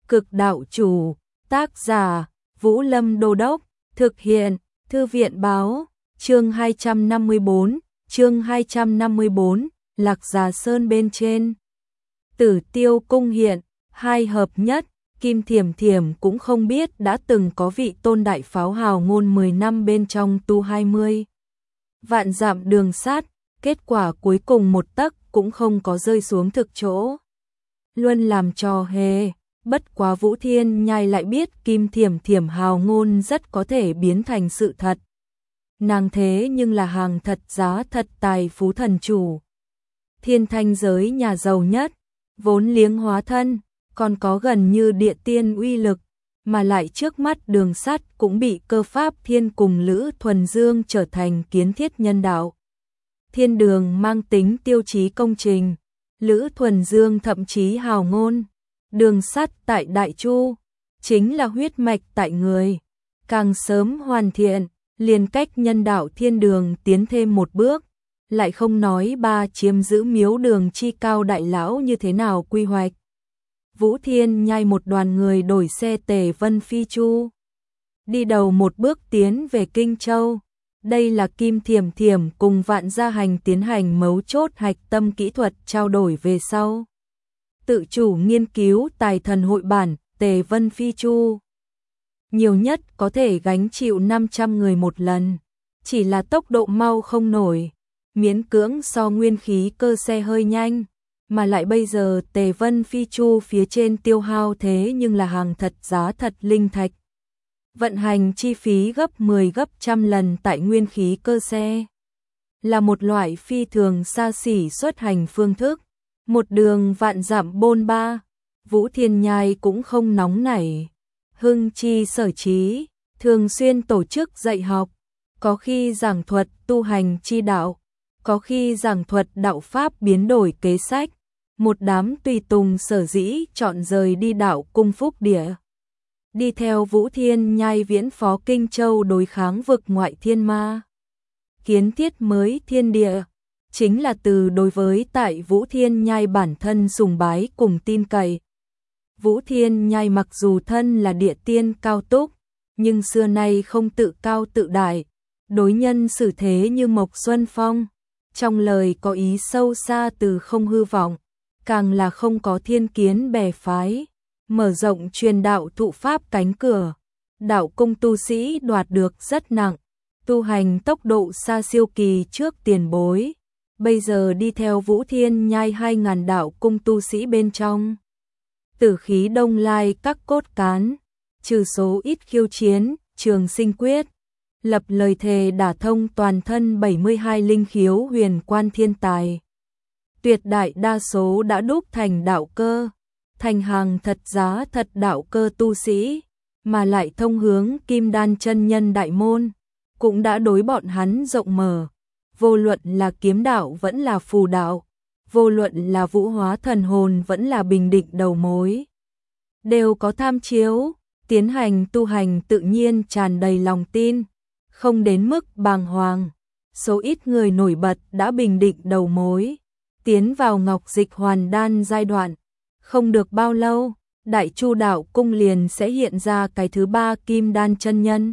Cực đạo chủ, tác giả, Vũ Lâm Đô Đốc, thực hiện, Thư viện báo, chương 254, Lạc Già Sơn bên trên. Tử Tiêu cung hiện, hai hợp nhất, Kim Thiểm Thiểm cũng không biết đã từng có vị tôn đại pháo hào ngôn 10 năm bên trong tu 20 vạn dặm đường sát, kết quả cuối cùng một tấc cũng không có rơi xuống thực chỗ. Luôn làm trò hề, bất quá Vũ Thiên Nhai lại biết Kim Thiểm Thiểm hào ngôn rất có thể biến thành sự thật. Nàng thế nhưng là hàng thật giá thật tài phú thần chủ. Thiên thanh giới nhà giàu nhất, vốn liếng hóa thân, còn có gần như địa tiên uy lực, mà lại trước mắt đường sắt cũng bị cơ pháp thiên cùng Lữ Thuần Dương trở thành kiến thiết nhân đạo. Thiên đường mang tính tiêu chí công trình, Lữ Thuần Dương thậm chí hào ngôn, đường sắt tại Đại Chu, chính là huyết mạch tại người, càng sớm hoàn thiện, liền cách nhân đạo thiên đường tiến thêm một bước, lại không nói ba chiếm giữ miếu đường chi cao đại lão như thế nào quy hoạch. Vũ Thiên Nhai một đoàn người đổi xe Tề Vân Phi Chu, đi đầu một bước tiến về Kinh Châu. Đây là Kim Thiểm Thiểm cùng Vạn Gia Hành tiến hành mấu chốt hạch tâm kỹ thuật trao đổi về sau. Tự chủ nghiên cứu tài thần hội bản Tề Vân Phi Chu. Nhiều nhất có thể gánh chịu 500 người một lần, chỉ là tốc độ mau không nổi, miễn cưỡng so nguyên khí cơ xe hơi nhanh. Mà lại bây giờ Tề Vân Phi Chu phía trên tiêu hao thế nhưng là hàng thật giá thật linh thạch. Vận hành chi phí gấp 10 gấp trăm lần tại nguyên khí cơ xe. Là một loại phi thường xa xỉ xuất hành phương thức. Một đường vạn dặm bôn ba, Vũ Thiên Nhai cũng không nóng nảy. Hưng chi sở trí, thường xuyên tổ chức dạy học, có khi giảng thuật tu hành chi đạo, có khi giảng thuật đạo pháp biến đổi kế sách. Một đám tùy tùng sở dĩ chọn rời đi đạo cung Phúc Địa, đi theo Vũ Thiên Nhai viễn phó Kinh Châu đối kháng vực ngoại thiên ma. Kiến thiết mới thiên địa, chính là từ đối với tại Vũ Thiên Nhai bản thân sùng bái cùng tin cậy. Vũ Thiên Nhai mặc dù thân là địa tiên cao túc, nhưng xưa nay không tự cao tự đại, đối nhân xử thế như Mộc Xuân Phong, trong lời có ý sâu xa từ không hư vọng, càng là không có thiên kiến bè phái, mở rộng truyền đạo thụ pháp cánh cửa. Đạo cung tu sĩ đoạt được rất nặng, tu hành tốc độ xa siêu kỳ trước tiền bối, bây giờ đi theo Vũ Thiên Nhai 2.000 đạo cung tu sĩ bên trong. Tử khí đông lai các cốt cán, trừ số ít khiêu chiến, trường sinh quyết, lập lời thề đả thông toàn thân 72 linh khiếu huyền quan thiên tài. Tuyệt đại đa số đã đúc thành đạo cơ, thành hàng thật giá thật đạo cơ tu sĩ, mà lại thông hướng Kim Đan chân nhân đại môn, cũng đã đối bọn hắn rộng mở. Vô luận là kiếm đạo vẫn là phù đạo, vô luận là vũ hóa thần hồn vẫn là bình định đầu mối, đều có tham chiếu, tiến hành tu hành tự nhiên tràn đầy lòng tin, không đến mức bàng hoàng. Số ít người nổi bật đã bình định đầu mối, tiến vào ngọc dịch hoàn đan giai đoạn. Không được bao lâu, Đại Chu đạo cung liền sẽ hiện ra cái thứ 3 Kim Đan chân nhân.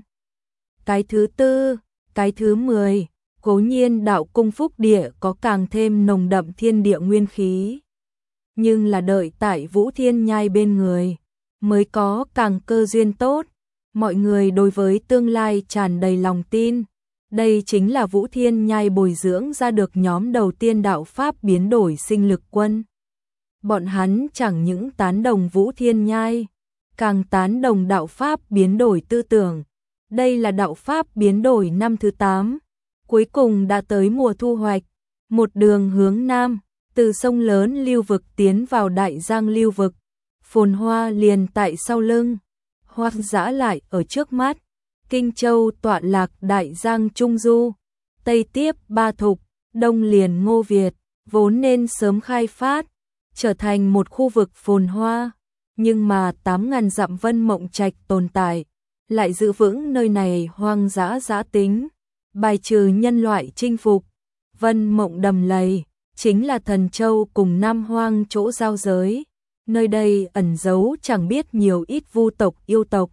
Cái thứ 4, cái thứ 10, cố nhiên đạo cung Phúc Địa có càng thêm nồng đậm thiên địa nguyên khí. Nhưng là đợi tại Vũ Thiên Nhai bên người, mới có càng cơ duyên tốt. Mọi người đối với tương lai tràn đầy lòng tin. Đây chính là Vũ Thiên Nhai bồi dưỡng ra được nhóm đầu tiên đạo pháp biến đổi sinh lực quân. Bọn hắn chẳng những tán đồng Vũ Thiên Nhai, càng tán đồng đạo pháp biến đổi tư tưởng. Đây là đạo pháp biến đổi năm thứ 8, cuối cùng đã tới mùa thu hoạch. Một đường hướng nam, từ sông lớn lưu vực tiến vào Đại Giang lưu vực, phồn hoa liền tại sau lưng, hoang dã lại ở trước mắt. Kinh Châu tọa lạc Đại Giang Trung Du, Tây tiếp Ba Thục, Đông liền Ngô Việt, vốn nên sớm khai phát, trở thành một khu vực phồn hoa, nhưng mà 8.000 dặm Vân Mộng Trạch tồn tại, lại giữ vững nơi này hoang dã dã tính, bài trừ nhân loại chinh phục. Vân Mộng đầm lầy, chính là Thần Châu cùng Nam Hoang chỗ giao giới, Nơi đây ẩn giấu chẳng biết nhiều ít vu tộc yêu tộc.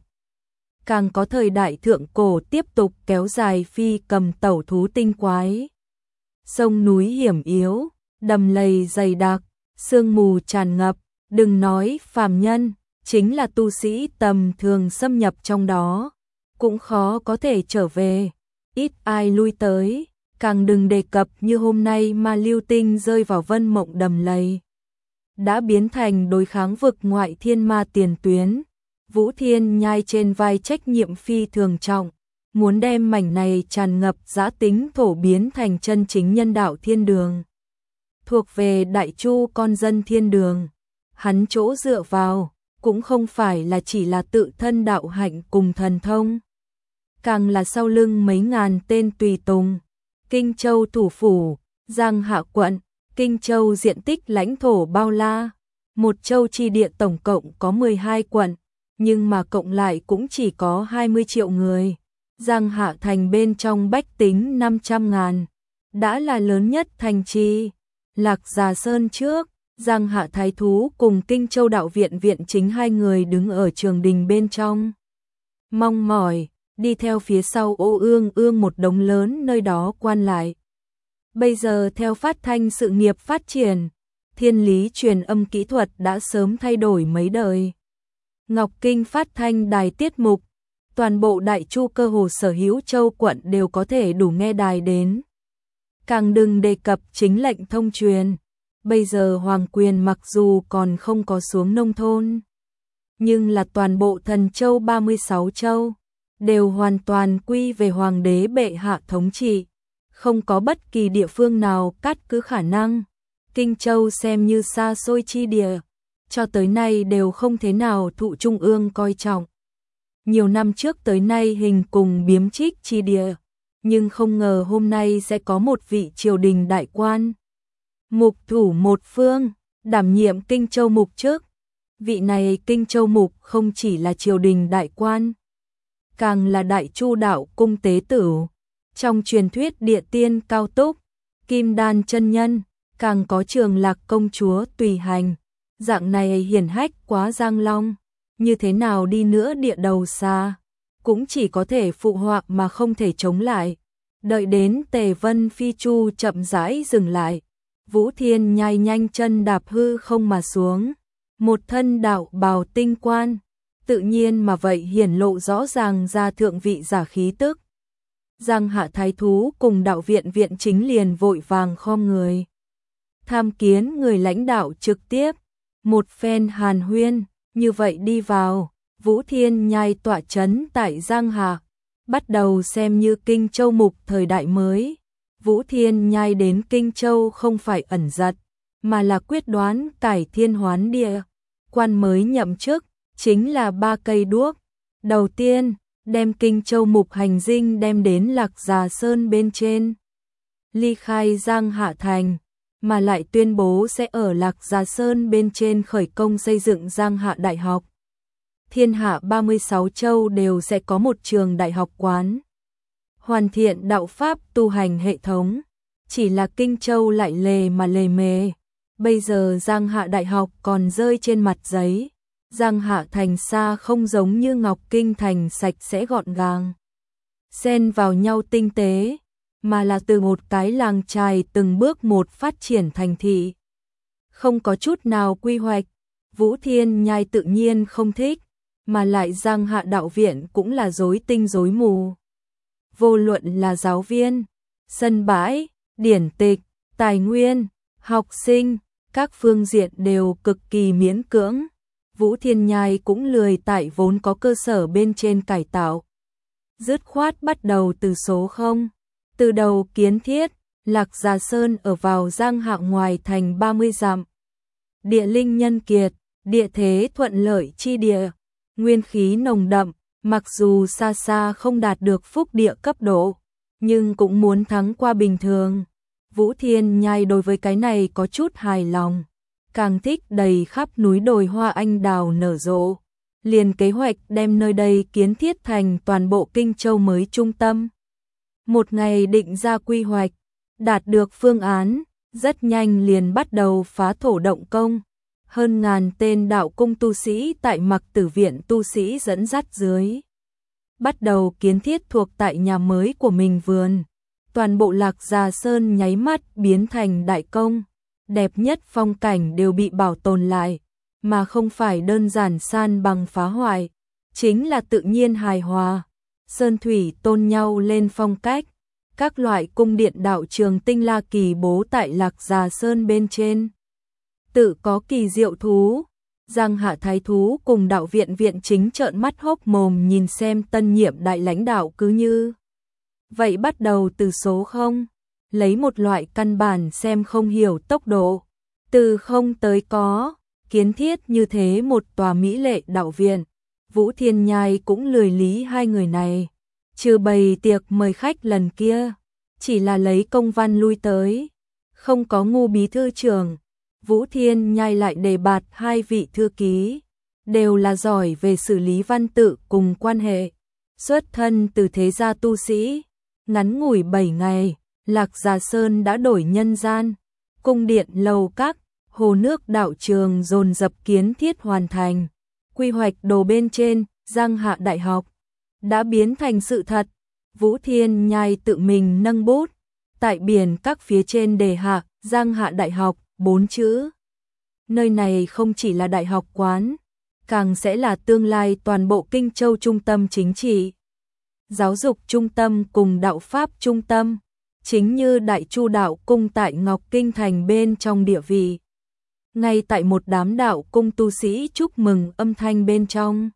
Càng có thời đại thượng cổ tiếp tục kéo dài phi cầm tẩu thú tinh quái. Sông núi hiểm yếu, đầm lầy dày đặc, sương mù tràn ngập, đừng nói phàm nhân, chính là tu sĩ tầm thường xâm nhập trong đó, cũng khó có thể trở về, ít ai lui tới, càng đừng đề cập như hôm nay mà lưu tinh rơi vào vân mộng đầm lầy. Đã biến thành đối kháng vực ngoại thiên ma tiền tuyến, Vũ Thiên Nhai trên vai trách nhiệm phi thường trọng, muốn đem mảnh này tràn ngập dã tính thổ biến thành chân chính nhân đạo thiên đường. Thuộc về Đại Chu con dân thiên đường, hắn chỗ dựa vào, cũng không phải là chỉ là tự thân đạo hạnh cùng thần thông, càng là sau lưng mấy ngàn tên tùy tùng. Kinh Châu thủ phủ, Giang Hạ quận, Kinh Châu diện tích lãnh thổ bao la, một châu chi địa tổng cộng có 12 quận, nhưng mà cộng lại cũng chỉ có 20 triệu người. Giang Hạ thành bên trong bách tính 500.000, đã là lớn nhất thành trì. Lạc Già Sơn trước, Giang Hạ thái thú cùng Kinh Châu đạo viện viện chính hai người đứng ở trường đình bên trong. Mong mỏi, đi theo phía sau Ô Ương Ương một đống lớn nơi đó quan lại. Bây giờ theo phát thanh sự nghiệp phát triển, thiên lý truyền âm kỹ thuật đã sớm thay đổi mấy đời. Ngọc Kinh phát thanh đài tiết mục, toàn bộ Đại Chu cơ hồ sở hữu châu quận đều có thể đủ nghe đài đến. Càng đừng đề cập chính lệnh thông truyền. Bây giờ hoàng quyền mặc dù còn không có xuống nông thôn, nhưng là toàn bộ thần châu 36 châu đều hoàn toàn quy về hoàng đế bệ hạ thống trị, không có bất kỳ địa phương nào cắt cứ khả năng. Kinh Châu xem như xa xôi chi địa, cho tới nay đều không thế nào thụ trung ương coi trọng. Nhiều năm trước tới nay hình cùng biếm trích chi địa, nhưng không ngờ hôm nay sẽ có một vị triều đình đại quan, mục thủ một phương, đảm nhiệm Kinh Châu mục trước. Vị này Kinh Châu mục không chỉ là triều đình đại quan, càng là Đại Chu đạo cung tế tử, trong truyền thuyết địa tiên cao túc, kim đan chân nhân, càng có Trường Lạc công chúa tùy hành. Dạng này hiển hách quá Giang Long, như thế nào đi nữa địa đầu xa, cũng chỉ có thể phụ họa mà không thể chống lại. Đợi đến Tề Vân Phi Chu chậm rãi dừng lại, Vũ Thiên Nhai nhanh chân đạp hư không mà xuống, một thân đạo bào tinh quan, tự nhiên mà vậy hiển lộ rõ ràng ra thượng vị giả khí tức. Giang Hạ thái thú cùng đạo viện viện chính liền vội vàng khom người, tham kiến người lãnh đạo trực tiếp. Một phen hàn huyên, như vậy đi vào, Vũ Thiên Nhai tọa chấn tại Giang Hạ, bắt đầu xem như Kinh Châu mục thời đại mới. Vũ Thiên Nhai đến Kinh Châu không phải ẩn giật, mà là quyết đoán cải thiên hoán địa. Quan mới nhậm chức, chính là 3 cây đuốc. Đầu tiên, đem Kinh Châu mục hành dinh đem đến Lạc Già Sơn bên trên. Ly khai Giang Hạ thành, mà lại tuyên bố sẽ ở Lạc Già Sơn bên trên khởi công xây dựng Giang Hạ Đại học. Thiên hạ 36 châu đều sẽ có một trường đại học quán. Hoàn thiện đạo pháp tu hành hệ thống, chỉ là Kinh Châu lại lề mà lề mề. Bây giờ Giang Hạ Đại học còn rơi trên mặt giấy. Giang Hạ thành xa không giống như Ngọc Kinh thành sạch sẽ gọn gàng, xen vào nhau tinh tế, mà là từ một cái làng chài từng bước một phát triển thành thị. Không có chút nào quy hoạch, Vũ Thiên Nhai tự nhiên không thích, mà lại Giang Hạ đạo viện cũng là rối tinh rối mù. Vô luận là giáo viên, sân bãi, điển tịch, tài nguyên, học sinh, các phương diện đều cực kỳ miễn cưỡng. Vũ Thiên Nhai cũng lười tại vốn có cơ sở bên trên cải tạo. Dứt khoát bắt đầu từ số 0. Từ đầu kiến thiết, Lạc Già Sơn ở vào Giang Hạ ngoài thành 30 dặm. Địa linh nhân kiệt, địa thế thuận lợi chi địa, nguyên khí nồng đậm, mặc dù xa xa không đạt được phúc địa cấp độ, nhưng cũng muốn thắng qua bình thường. Vũ Thiên Nhai đối với cái này có chút hài lòng, càng thích đầy khắp núi đồi hoa anh đào nở rộ. Liền kế hoạch đem nơi đây kiến thiết thành toàn bộ Kinh Châu mới trung tâm. Một ngày định ra quy hoạch, đạt được phương án, rất nhanh liền bắt đầu phá thổ động công. hơn ngàn tên đạo cung tu sĩ tại Mặc Tử viện tu sĩ dẫn dắt dưới. Bắt đầu kiến thiết thuộc tại nhà mới của mình vườn. Toàn bộ Lạc Già Sơn nháy mắt biến thành đại công. Đẹp nhất phong cảnh đều bị bảo tồn lại, mà không phải đơn giản san bằng phá hoại, chính là tự nhiên hài hòa. Sơn thủy tôn nhau lên phong cách. Các loại cung điện đạo trường tinh la kỳ bố tại Lạc Già Sơn bên trên. Tự có kỳ diệu thú. Giang Hạ Thái Thú cùng đạo viện viện chính trợn mắt hốc mồm nhìn xem tân nhiệm đại lãnh đạo cứ như vậy bắt đầu từ số 0, lấy một loại căn bản xem không hiểu tốc độ, từ không tới có, kiến thiết như thế một tòa mỹ lệ đạo viện. Vũ Thiên Nhai cũng lười lý hai người này, trừ bày tiệc mời khách lần kia, chỉ là lấy công văn lui tới, không có Ngô bí thư trưởng. Vũ Thiên Nhai lại đề bạt hai vị thư ký, đều là giỏi về xử lý văn tự cùng quan hệ, xuất thân từ thế gia tu sĩ. Ngắn ngủi 7 ngày, Lạc Già Sơn đã đổi nhân gian, cung điện lầu các, hồ nước đạo trường dồn dập kiến thiết hoàn thành. Quy hoạch đồ bên trên, Giang Hạ Đại học đã biến thành sự thật. Vũ Thiên Nhai tự mình nâng bút, tại biển các phía trên đề hạ Giang Hạ Đại học 4 chữ. Nơi này không chỉ là đại học quán, càng sẽ là tương lai toàn bộ Kinh Châu trung tâm chính trị, giáo dục trung tâm cùng đạo pháp trung tâm, chính như Đại Chu đạo cung tại Ngọc Kinh thành bên trong địa vị. Ngay tại một đám đạo cung tu sĩ chúc mừng âm thanh bên trong,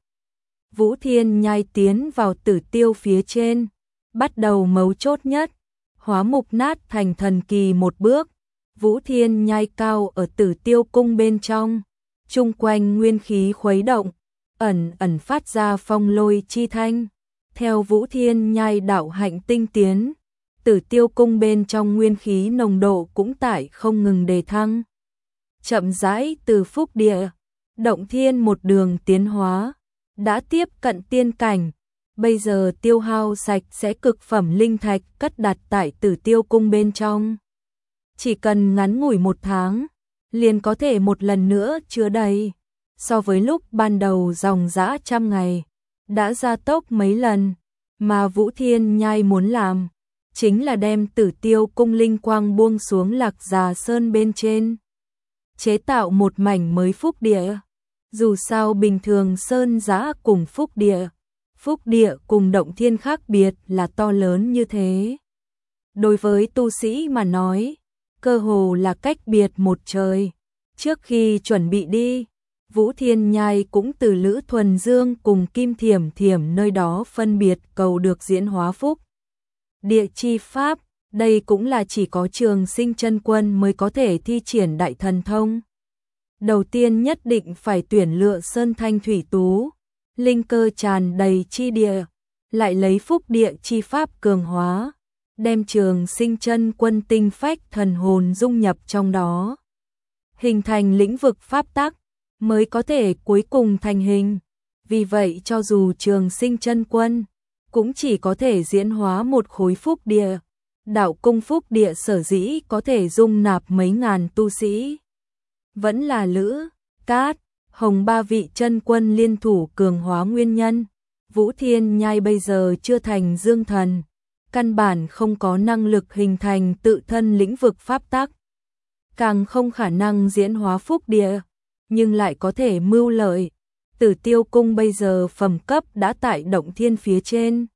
Vũ Thiên Nhai tiến vào Tử Tiêu phía trên, bắt đầu mấu chốt nhất, hóa mục nát thành thần kỳ một bước. Vũ Thiên Nhai cao ở Tử Tiêu cung bên trong, chung quanh nguyên khí khuấy động, ẩn ẩn phát ra phong lôi chi thanh. Theo Vũ Thiên Nhai đạo hạnh tinh tiến, Tử Tiêu cung bên trong nguyên khí nồng độ cũng tại không ngừng đề thăng. Chậm rãi từ phúc địa, động thiên một đường tiến hóa, đã tiếp cận tiên cảnh, bây giờ tiêu hao sạch sẽ cực phẩm linh thạch cất đặt tại Tử Tiêu cung bên trong. Chỉ cần ngắn ngủi 1 tháng, liền có thể một lần nữa chứa đầy. So với lúc ban đầu dòng dã 100 ngày, đã gia tốc mấy lần, mà Vũ Thiên Nhai muốn làm, chính là đem Tử Tiêu cung linh quang buông xuống Lạc Già Sơn bên trên. Chế tạo một mảnh mới phúc địa. Dù sao bình thường sơn giã cùng phúc địa cùng động thiên khác biệt là to lớn như thế. Đối với tu sĩ mà nói, cơ hồ là cách biệt một trời. Trước khi chuẩn bị đi, Vũ Thiên Nhai cũng từ Lữ Thuần Dương cùng Kim Thiểm Thiểm nơi đó phân biệt cầu được diễn hóa phúc địa chi pháp. Đây cũng là chỉ có Trường Sinh chân quân mới có thể thi triển đại thần thông. Đầu tiên nhất định phải tuyển lựa sơn thanh thủy tú, linh cơ tràn đầy chi địa, lại lấy phúc địa chi pháp cường hóa, đem Trường Sinh chân quân tinh phách thần hồn dung nhập trong đó, hình thành lĩnh vực pháp tắc, mới có thể cuối cùng thành hình. Vì vậy cho dù Trường Sinh chân quân cũng chỉ có thể diễn hóa một khối phúc địa. Đạo cung phúc địa sở dĩ có thể dung nạp mấy ngàn tu sĩ, vẫn là Lữ, Cát, Hồng 3 vị chân quân liên thủ cường hóa nguyên nhân. Vũ Thiên Nhai bây giờ chưa thành dương thần, căn bản không có năng lực hình thành tự thân lĩnh vực pháp tắc, càng không khả năng diễn hóa phúc địa, nhưng lại có thể mưu lợi. Tử Tiêu cung bây giờ phẩm cấp đã tại động thiên phía trên,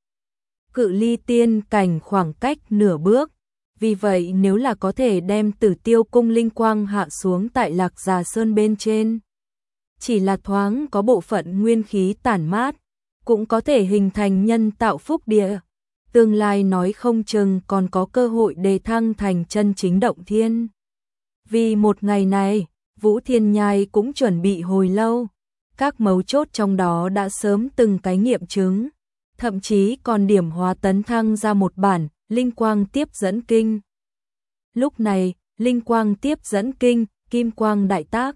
cự ly tiên cảnh khoảng cách nửa bước. Vì vậy nếu là có thể đem Tử Tiêu cung linh quang hạ xuống tại Lạc Già Sơn bên trên, chỉ là thoáng có bộ phận nguyên khí tản mát, cũng có thể hình thành nhân tạo phúc địa. Tương lai nói không chừng còn có cơ hội đề thăng thành chân chính động thiên. Vì một ngày này, Vũ Thiên Nhai cũng chuẩn bị hồi lâu, các mấu chốt trong đó đã sớm từng cái nghiệm chứng, thậm chí còn điểm hóa tấn thăng ra một bản Linh Quang Tiếp Dẫn Kinh. Lúc này, Linh Quang Tiếp Dẫn Kinh, Kim Quang đại tác.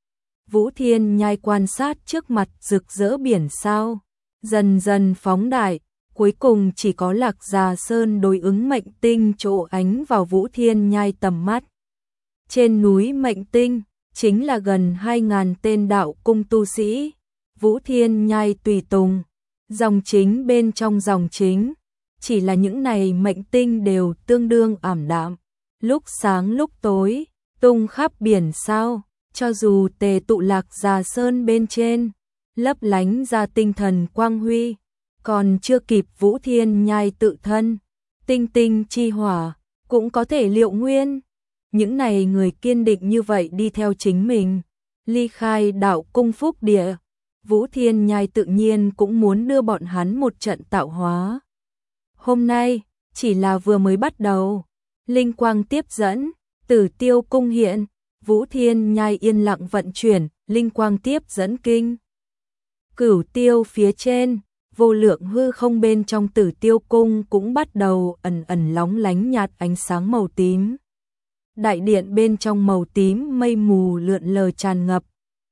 Vũ Thiên Nhai quan sát trước mặt rực rỡ biển sao, dần dần phóng đại, cuối cùng chỉ có Lạc Già Sơn đối ứng mệnh tinh chỗ ánh vào Vũ Thiên Nhai tầm mắt. Trên núi mệnh tinh, chính là gần 2.000 tên đạo cung tu sĩ, Vũ Thiên Nhai tùy tùng, dòng chính bên trong dòng chính, chỉ là những này mệnh tinh đều tương đương ảm đạm, lúc sáng lúc tối, tung khắp biển sao, cho dù tề tụ Lạc Già Sơn bên trên, lấp lánh ra tinh thần quang huy, còn chưa kịp Vũ Thiên Nhai tự thân, tinh tinh chi hỏa, cũng có thể liệu nguyên. Những này người kiên định như vậy đi theo chính mình, ly khai đạo cung phúc địa, Vũ Thiên Nhai tự nhiên cũng muốn đưa bọn hắn một trận tạo hóa. Hôm nay, chỉ là vừa mới bắt đầu, linh quang tiếp dẫn, Tử Tiêu cung hiện, Vũ Thiên Nhai yên lặng vận chuyển, linh quang tiếp dẫn kinh. Cửu tiêu phía trên, vô lượng hư không bên trong Tử Tiêu cung cũng bắt đầu ẩn ẩn lóng lánh nhạt ánh sáng màu tím. Đại điện bên trong màu tím mây mù lượn lờ tràn ngập,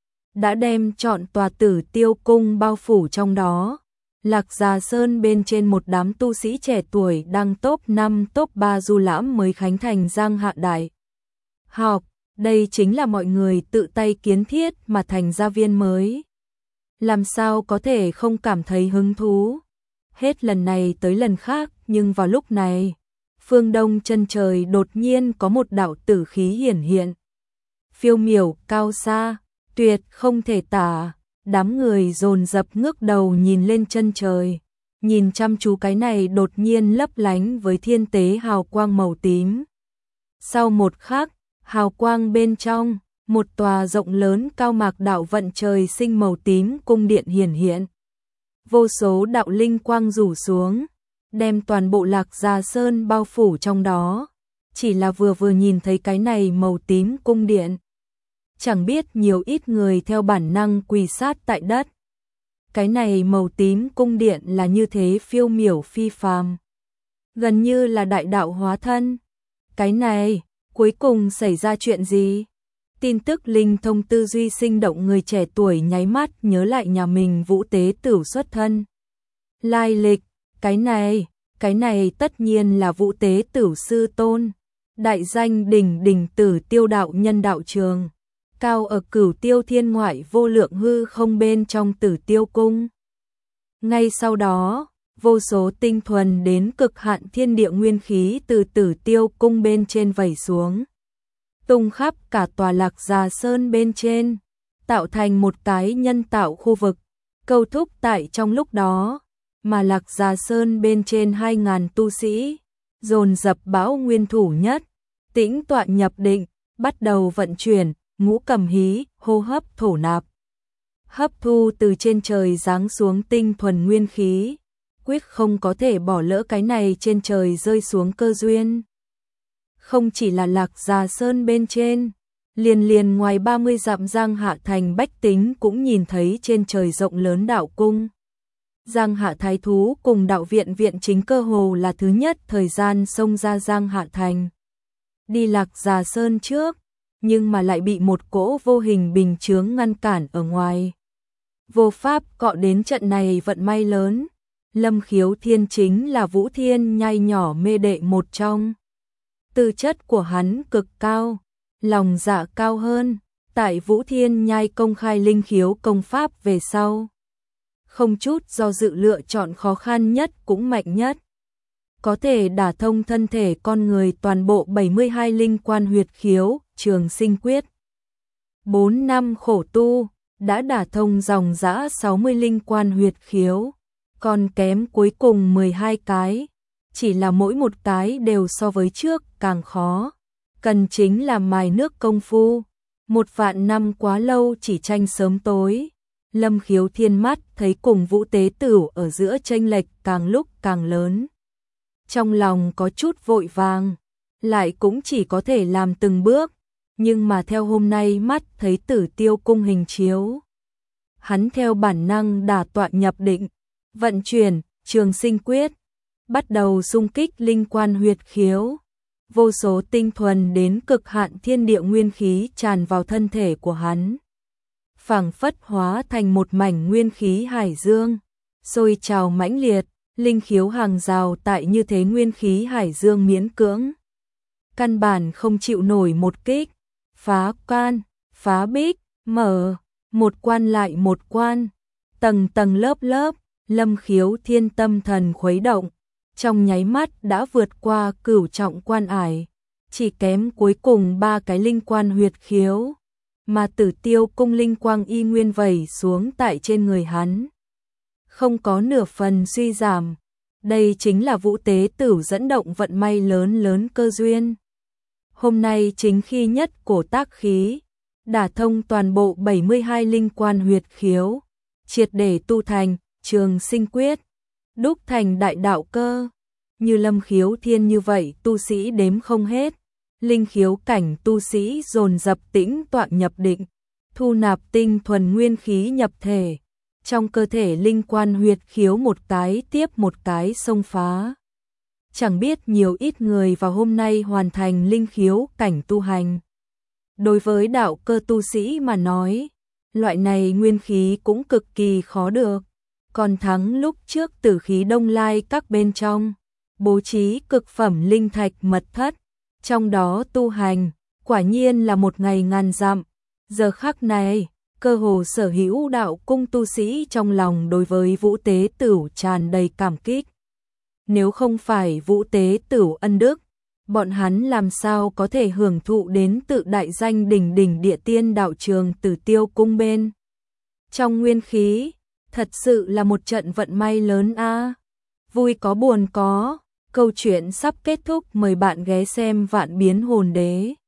đã đem trọn tòa Tử Tiêu cung bao phủ trong đó. Lạc Già Sơn bên trên một đám tu sĩ trẻ tuổi đang top 5 top 3 du lãm mới khánh thành Giang Hạ Đại học, đây chính là mọi người tự tay kiến thiết mà thành gia viên mới. Làm sao có thể không cảm thấy hứng thú? Hết lần này tới lần khác, nhưng vào lúc này, phương đông chân trời đột nhiên có một đạo tử khí hiển hiện. Phiêu miểu, cao xa, tuyệt không thể tả, đám người dồn dập ngước đầu nhìn lên chân trời, nhìn chăm chú cái này đột nhiên lấp lánh với thiên tế hào quang màu tím. Sau một khắc, hào quang bên trong, một tòa rộng lớn cao mạc đạo vận trời sinh màu tím cung điện hiển hiện. Vô số đạo linh quang rủ xuống, đem toàn bộ Lạc Già Sơn bao phủ trong đó. Chỉ là vừa nhìn thấy cái này màu tím cung điện, chẳng biết nhiều ít người theo bản năng quỳ sát tại đất. Cái này màu tím cung điện là như thế phiêu miểu phi phàm, gần như là đại đạo hóa thân. Cái này, cuối cùng xảy ra chuyện gì? Tin tức linh thông tư duy sinh động, người trẻ tuổi nháy mắt nhớ lại nhà mình Vũ Tế Tửu xuất thân. Lai lịch, cái này tất nhiên là Vũ Tế Tửu sư tôn, đại danh đỉnh đỉnh Tử Tiêu đạo nhân đạo trường, cao ở Cửu Tiêu thiên ngoại vô lượng hư không bên trong Tử Tiêu cung. Ngay sau đó, vô số tinh thuần đến cực hạn thiên địa nguyên khí từ Tử Tiêu cung bên trên vẩy xuống, tung khắp cả tòa Lạc Già Sơn bên trên, tạo thành một cái nhân tạo khu vực, câu thúc tại trong lúc đó, mà Lạc Già Sơn bên trên 2.000 tu sĩ, dồn dập bão nguyên thủ nhất, tĩnh tọa nhập định, bắt đầu vận chuyển, ngũ cầm hí, hô hấp thổ nạp. Hấp thu từ trên trời giáng xuống tinh thuần nguyên khí, quyết không có thể bỏ lỡ cái này trên trời rơi xuống cơ duyên. Không chỉ là Lạc Già Sơn bên trên, liền ngoài 30 dặm Giang Hạ thành bách tính cũng nhìn thấy trên trời rộng lớn đạo cung. Giang Hạ thái thú cùng đạo viện viện chính cơ hồ là thứ nhất thời gian xông ra Giang Hạ thành, đi Lạc Già Sơn trước, nhưng mà lại bị một cỗ vô hình bình chướng ngăn cản ở ngoài. Vô pháp cọ đến trận này vận may lớn. Lâm Khiếu Thiên chính là Vũ Thiên Nhai nhỏ mê đệ một trong. Tư chất của hắn cực cao, lòng dạ cao hơn, tại Vũ Thiên Nhai công khai linh khiếu công pháp về sau, không chút do dự lựa chọn khó khăn nhất cũng mạnh nhất, có thể đả thông thân thể con người toàn bộ 72 linh quan huyệt khiếu, Trường Sinh Quyết. 4 năm khổ tu, đã đả thông dòng dã 60 linh quan huyệt khiếu, còn kém cuối cùng 12 cái, chỉ là mỗi một cái đều so với trước càng khó, cần chính là mài nước công phu. 1 vạn năm quá lâu chỉ tranh sớm tối, Lâm Khiếu Thiên mắt thấy cùng Vũ Tế Tửu ở giữa chênh lệch càng lúc càng lớn. Trong lòng có chút vội vàng, lại cũng chỉ có thể làm từng bước, nhưng mà theo hôm nay mắt thấy Tử Tiêu cung hình chiếu, hắn theo bản năng đả tọa nhập định, vận chuyển Trường Sinh Quyết, bắt đầu xung kích linh quan huyệt khiếu. Vô số tinh thuần đến cực hạn thiên địa nguyên khí tràn vào thân thể của hắn, phảng phất hóa thành một mảnh nguyên khí hải dương, sôi trào mãnh liệt, linh khiếu hàng rào tại như thế nguyên khí hải dương miễn cưỡng, căn bản không chịu nổi một kích, phá bích, mở, một quan lại một quan, tầng tầng lớp lớp, Lâm Khiếu Thiên tâm thần khuấy động, trong nháy mắt đã vượt qua cửu trọng quan ải, chỉ kém cuối cùng 3 cái linh quan huyệt khiếu, mà Tử Tiêu cung linh quang y nguyên vẩy xuống tại trên người hắn, không có nửa phần suy giảm. Đây chính là Vũ Tế Tửu dẫn động vận may lớn lớn cơ duyên. Hôm nay chính khi nhất cổ tác khí, đả thông toàn bộ 72 linh quan huyệt khiếu, triệt để tu thành Trường Sinh Quyết, đúc thành đại đạo cơ. Như Lâm Khiếu Thiên như vậy tu sĩ đếm không hết, linh khiếu cảnh tu sĩ dồn dập tĩnh tọa nhập định, thu nạp tinh thuần nguyên khí nhập thể, trong cơ thể linh quan huyệt khiếu một cái tiếp một cái xông phá. Chẳng biết nhiều ít người vào hôm nay hoàn thành linh khiếu cảnh tu hành. Đối với đạo cơ tu sĩ mà nói, loại này nguyên khí cũng cực kỳ khó được, còn thắng lúc trước Tử Khí Đông Lai các bên trong, bố trí cực phẩm linh thạch mật thất, trong đó tu hành, quả nhiên là một ngày ngàn dặm. Giờ khắc này, cơ hồ sở hữu đạo cung tu sĩ trong lòng đối với Vũ Tế Tửu tràn đầy cảm kích. Nếu không phải Vũ Tế Tửu ân đức, bọn hắn làm sao có thể hưởng thụ đến tự đại danh đỉnh đỉnh địa tiên đạo trường Tử Tiêu cung bên trong nguyên khí, thật sự là một trận vận may lớn a. Vui có buồn có, câu chuyện sắp kết thúc, mời bạn ghé xem Vạn Biến Hồn Đế.